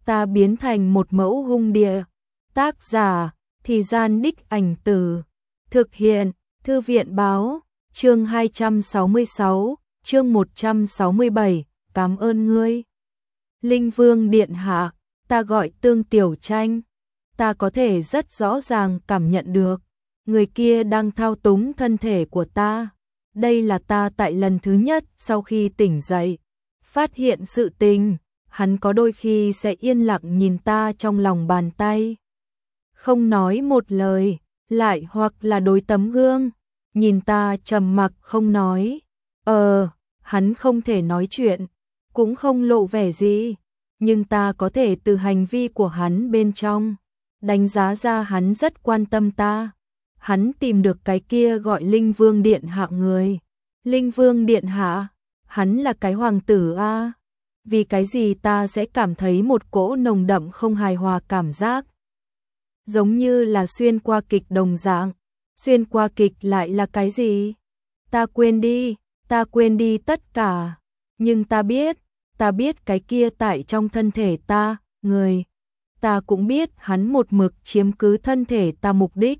ta biến thành một mẫu hung địa. Tác giả, Thì Gian Đích Ảnh Từ. Thực hiện, Thư viện Báo. Chương 266, chương 167, cảm ơn ngươi. Linh Vương điện hạ, ta gọi Tương Tiểu Tranh. Ta có thể rất rõ ràng cảm nhận được, người kia đang thao túng thân thể của ta. Đây là ta tại lần thứ nhất sau khi tỉnh dậy, phát hiện sự tình. Hắn có đôi khi sẽ yên lặng nhìn ta trong lòng bàn tay, không nói một lời, lại hoặc là đối tấm gương, nhìn ta trầm mặc không nói. Hắn không thể nói chuyện, cũng không lộ vẻ gì, nhưng ta có thể từ hành vi của hắn bên trong đánh giá ra hắn rất quan tâm ta. Hắn tìm được cái kia gọi Linh Vương điện hạ người. Linh Vương điện hạ, hắn là cái hoàng tử a. Vì cái gì ta sẽ cảm thấy một cỗ nồng đậm không hài hòa cảm giác, giống như là xuyên qua kịch đồng dạng. Xuyên qua kịch lại là cái gì? Ta quên đi tất cả. Nhưng ta biết cái kia tại trong thân thể ta, người. Ta cũng biết hắn một mực chiếm cứ thân thể ta mục đích.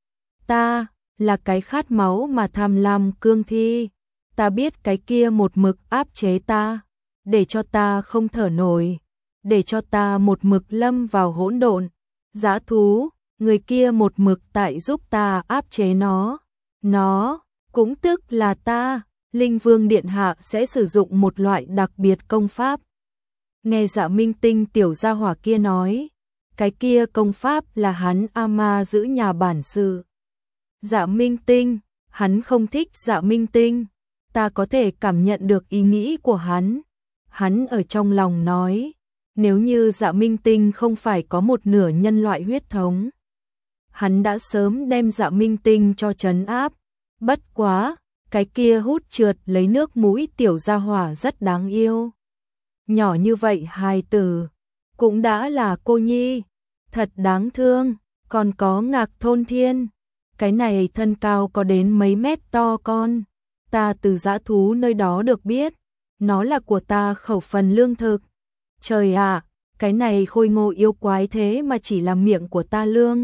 Ta là cái khát máu mà tham lam cương thi. Ta biết cái kia một mực áp chế ta, để cho ta không thở nổi, để cho ta một mực lâm vào hỗn độn. Dã thú, người kia một mực tại giúp ta áp chế nó. Nó, cũng tức là ta. Linh Vương điện hạ sẽ sử dụng một loại đặc biệt công pháp. Nghe Dạ Minh Tinh tiểu gia hỏa kia nói, cái kia công pháp là hắn ama giữ nhà bản sự. Dạ Minh Tinh, hắn không thích Dạ Minh Tinh. Ta có thể cảm nhận được ý nghĩ của hắn. Hắn ở trong lòng nói, nếu như Dạ Minh Tinh không phải có một nửa nhân loại huyết thống, hắn đã sớm đem Dạ Minh Tinh cho trấn áp. Bất quá, cái kia hút trượt lấy nước mũi tiểu gia hỏa rất đáng yêu. Nhỏ như vậy hài tử, cũng đã là cô nhi, thật đáng thương. Còn có Ngạc Thôn Thiên, cái này thân cao có đến mấy mét to con. Ta từ dã thú nơi đó được biết, nó là của ta khẩu phần lương thực. Trời ạ, cái này khôi ngô yêu quái thế mà chỉ là miệng của ta lương.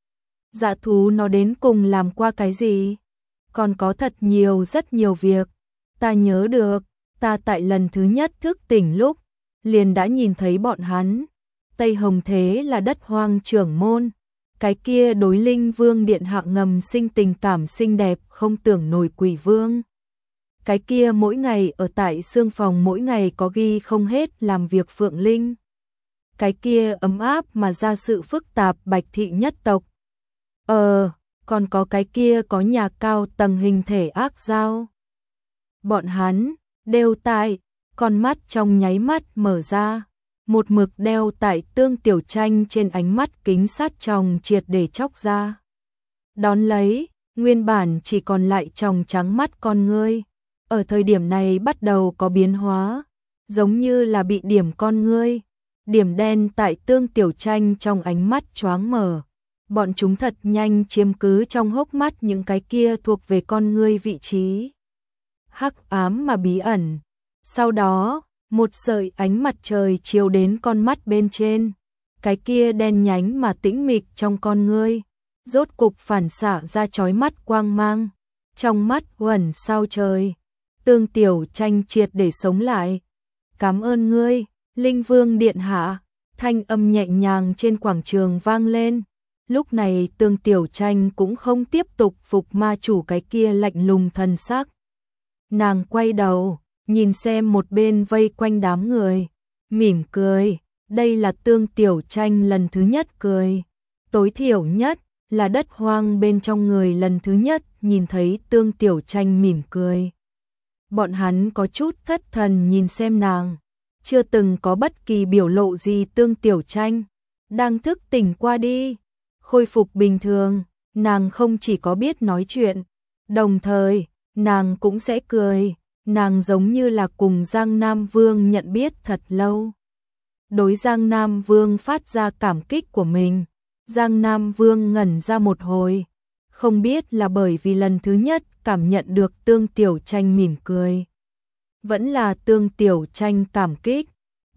Dã thú nó đến cùng làm qua cái gì? Còn có thật nhiều rất nhiều việc. Ta nhớ được, ta tại lần thứ nhất thức tỉnh lúc, liền đã nhìn thấy bọn hắn. Tây Hồng Thế là đất hoang trưởng môn. Cái kia đối Linh Vương điện hạ ngầm sinh tình cảm xinh đẹp không tưởng nổi quỷ vương. Cái kia mỗi ngày ở tại xương phòng mỗi ngày có ghi không hết làm việc Phượng Linh. Cái kia ấm áp mà ra sự phức tạp Bạch Thị nhất tộc. Còn có cái kia có nhà cao tầng hình thể ác dao. Bọn hắn đều tại, con mắt trong nháy mắt mở ra, một mực đeo tại Tương Tiểu Tranh trên ánh mắt kính sát tròng triệt để chóc ra. Đón lấy, nguyên bản chỉ còn lại tròng trắng mắt con ngươi, ở thời điểm này bắt đầu có biến hóa, giống như là bị điểm con ngươi. Điểm đen tại Tương Tiểu Tranh trong ánh mắt choáng mở. Bọn chúng thật nhanh chiếm cứ trong hốc mắt những cái kia thuộc về con ngươi vị trí hắc ám mà bí ẩn. Sau đó, một sợi ánh mặt trời chiếu đến con mắt bên trên, cái kia đen nhánh mà tĩnh mịch trong con ngươi, rốt cục phản xạ ra chói mắt quang mang. Trong mắt uẩn sao trời, Tương Tiểu Tranh triệt để sống lại. Cảm ơn ngươi, Linh Vương điện hạ. Thanh âm nhẹ nhàng trên quảng trường vang lên. Lúc này Tương Tiểu Tranh cũng không tiếp tục phục ma chủ cái kia lạnh lùng thần sắc. Nàng quay đầu, nhìn xem một bên vây quanh đám người, mỉm cười. Đây là Tương Tiểu Tranh lần thứ nhất cười. Tối thiểu nhất là đất hoang bên trong người lần thứ nhất nhìn thấy Tương Tiểu Tranh mỉm cười. Bọn hắn có chút thất thần nhìn xem nàng, chưa từng có bất kỳ biểu lộ gì. Tương Tiểu Tranh đang thức tỉnh qua đi, khôi phục bình thường. Nàng không chỉ có biết nói chuyện, đồng thời nàng cũng sẽ cười. Nàng giống như là cùng Giang Nam Vương nhận biết thật lâu, đối Giang Nam Vương phát ra cảm kích của mình. Giang Nam Vương ngẩn ra một hồi, không biết là bởi vì lần thứ nhất cảm nhận được Tương Tiểu Tranh mỉm cười, vẫn là Tương Tiểu Tranh cảm kích.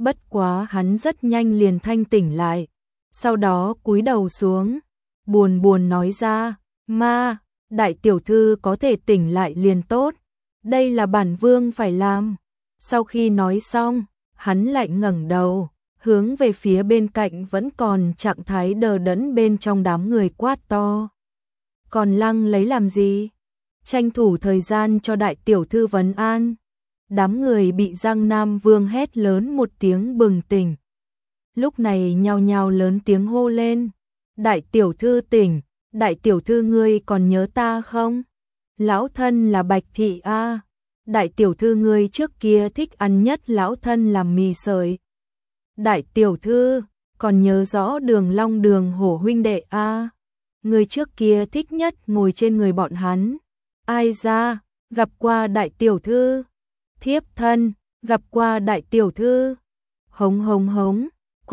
Bất quá hắn rất nhanh liền thanh tỉnh lại, sau đó cúi đầu xuống, buồn buồn nói ra, ma, đại tiểu thư có thể tỉnh lại liền tốt, đây là bản vương phải làm. Sau khi nói xong, hắn lại ngẩng đầu, hướng về phía bên cạnh vẫn còn trạng thái đờ đẫn bên trong đám người quát to. Còn lăng lấy làm gì? Tranh thủ thời gian cho đại tiểu thư vấn an. Đám người bị Giang Nam Vương hét lớn một tiếng bừng tỉnh. Lúc này nhao nhao lớn tiếng hô lên. Đại tiểu thư tỉnh, đại tiểu thư ngươi còn nhớ ta không? Lão thân là Bạch Thị A. Đại tiểu thư ngươi trước kia thích ăn nhất lão thân làm mì sợi. Đại tiểu thư, còn nhớ rõ Đường Long Đường Hổ huynh đệ A. Người trước kia thích nhất ngồi trên người bọn hắn. Ai ra, gặp qua đại tiểu thư. Thiếp thân, gặp qua đại tiểu thư. Hống hống hống,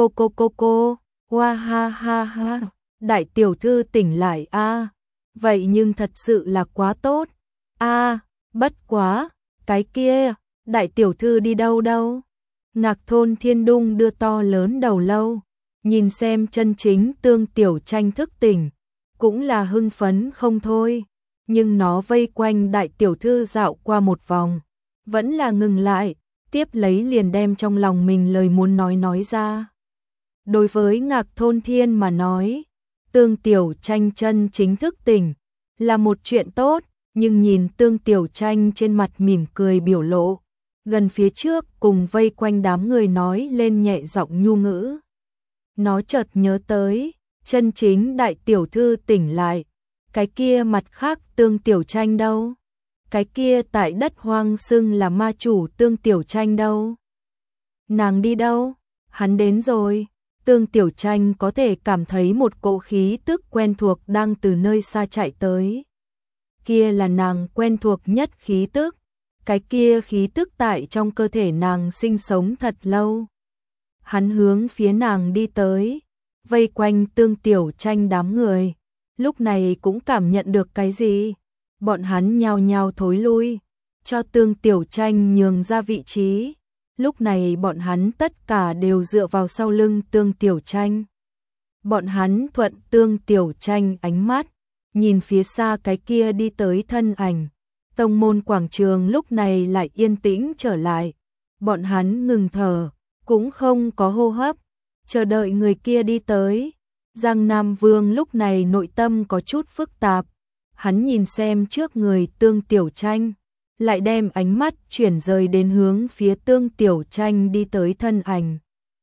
cô, hoa ha ha ha. Đại tiểu thư tỉnh lại a. Vậy nhưng thật sự là quá tốt. A, bất quá, cái kia, đại tiểu thư đi đâu đâu? Ngạc Thôn Thiên Đung đưa to lớn đầu lâu, nhìn xem chân chính Tương Tiểu Tranh thức tỉnh, cũng là hưng phấn không thôi, nhưng nó vây quanh đại tiểu thư dạo qua một vòng, vẫn là ngừng lại, tiếp lấy liền đem trong lòng mình lời muốn nói ra. Đối với Ngạc Thôn Thiên mà nói, Tương Tiểu Tranh chân chính thức tỉnh là một chuyện tốt, nhưng nhìn Tương Tiểu Tranh trên mặt mỉm cười biểu lộ, gần phía trước cùng vây quanh đám người nói lên nhẹ giọng nhu ngữ. Nó chợt nhớ tới, chân chính đại tiểu thư tỉnh lại, cái kia mặt khác Tương Tiểu Tranh đâu? Cái kia tại đất hoang xưng là ma chủ Tương Tiểu Tranh đâu? Nàng đi đâu? Hắn đến rồi. Tương Tiểu Tranh có thể cảm thấy một cỗ khí tức quen thuộc đang từ nơi xa chạy tới. Kia là nàng quen thuộc nhất khí tức. Cái kia khí tức tại trong cơ thể nàng sinh sống thật lâu. Hắn hướng phía nàng đi tới, vây quanh Tương Tiểu Tranh đám người. Lúc này cũng cảm nhận được cái gì? Bọn hắn nhao nhao thối lui, cho Tương Tiểu Tranh nhường ra vị trí. Lúc này bọn hắn tất cả đều dựa vào sau lưng Tương Tiểu Tranh. Bọn hắn thuận Tương Tiểu Tranh ánh mắt, nhìn phía xa cái kia đi tới thân ảnh. Tông môn quảng trường lúc này lại yên tĩnh trở lại. Bọn hắn ngừng thở, cũng không có hô hấp, chờ đợi người kia đi tới. Giang Nam Vương lúc này nội tâm có chút phức tạp. Hắn nhìn xem trước người Tương Tiểu Tranh, lại đem ánh mắt chuyển rời đến hướng phía Tương Tiểu Tranh đi tới thân ảnh.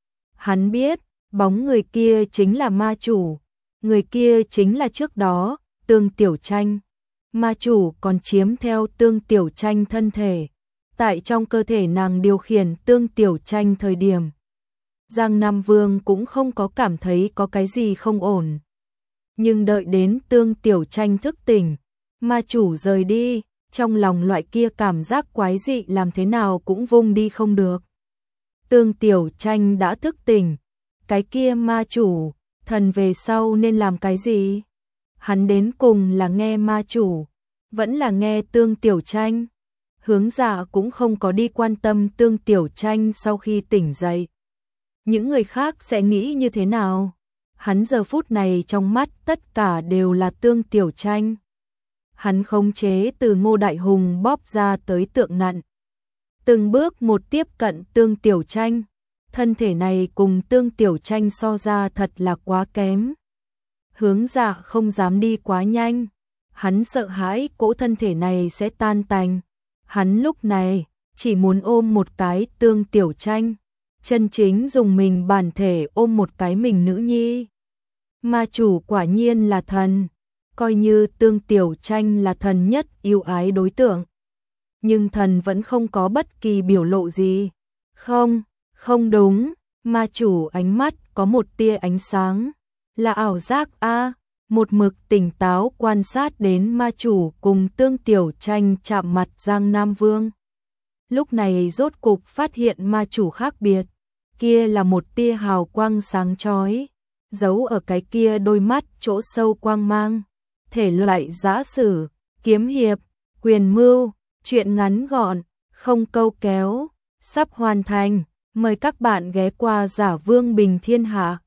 Hắn biết, bóng người kia chính là ma chủ, người kia chính là trước đó, Tương Tiểu Tranh. Ma chủ còn chiếm theo Tương Tiểu Tranh thân thể, tại trong cơ thể nàng điều khiển Tương Tiểu Tranh thời điểm. Giang Nam Vương cũng không có cảm thấy có cái gì không ổn. Nhưng đợi đến Tương Tiểu Tranh thức tỉnh, ma chủ rời đi, trong lòng loại kia cảm giác quái dị làm thế nào cũng vung đi không được. Tương Tiểu Tranh đã thức tỉnh, cái kia ma chủ, thần về sau nên làm cái gì? Hắn đến cùng là nghe ma chủ, vẫn là nghe Tương Tiểu Tranh. Hướng Dạ cũng không có đi quan tâm Tương Tiểu Tranh sau khi tỉnh dậy. Những người khác sẽ nghĩ như thế nào? Hắn giờ phút này trong mắt tất cả đều là Tương Tiểu Tranh. Hắn khống chế từ Ngô Đại Hùng bóp ra tới tượng nặn. Từng bước một tiếp cận Tương Tiểu Tranh. Thân thể này cùng Tương Tiểu Tranh so ra thật là quá kém. Hướng Dạ không dám đi quá nhanh. Hắn sợ hãi cỗ thân thể này sẽ tan tành. Hắn lúc này chỉ muốn ôm một cái Tương Tiểu Tranh. Chân chính dùng mình bản thể ôm một cái mình nữ nhi. Ma chủ quả nhiên là thần. Coi như Tương Tiểu Tranh là thần nhất yêu ái đối tượng. Nhưng thần vẫn không có bất kỳ biểu lộ gì. Không đúng. Ma chủ ánh mắt có một tia ánh sáng. Là ảo giác a. Một mực tỉnh táo quan sát đến ma chủ cùng Tương Tiểu Tranh chạm mặt Giang Nam Vương. Lúc này rốt cục phát hiện ma chủ khác biệt. Kia là một tia hào quang sáng chói, giấu ở cái kia đôi mắt chỗ sâu quang mang. Thể loại giã sử, kiếm hiệp, quyền mưu, truyện ngắn gọn, không câu kéo, sắp hoàn thành. Mời các bạn ghé qua Giả Vương Bình Thiên Hạ.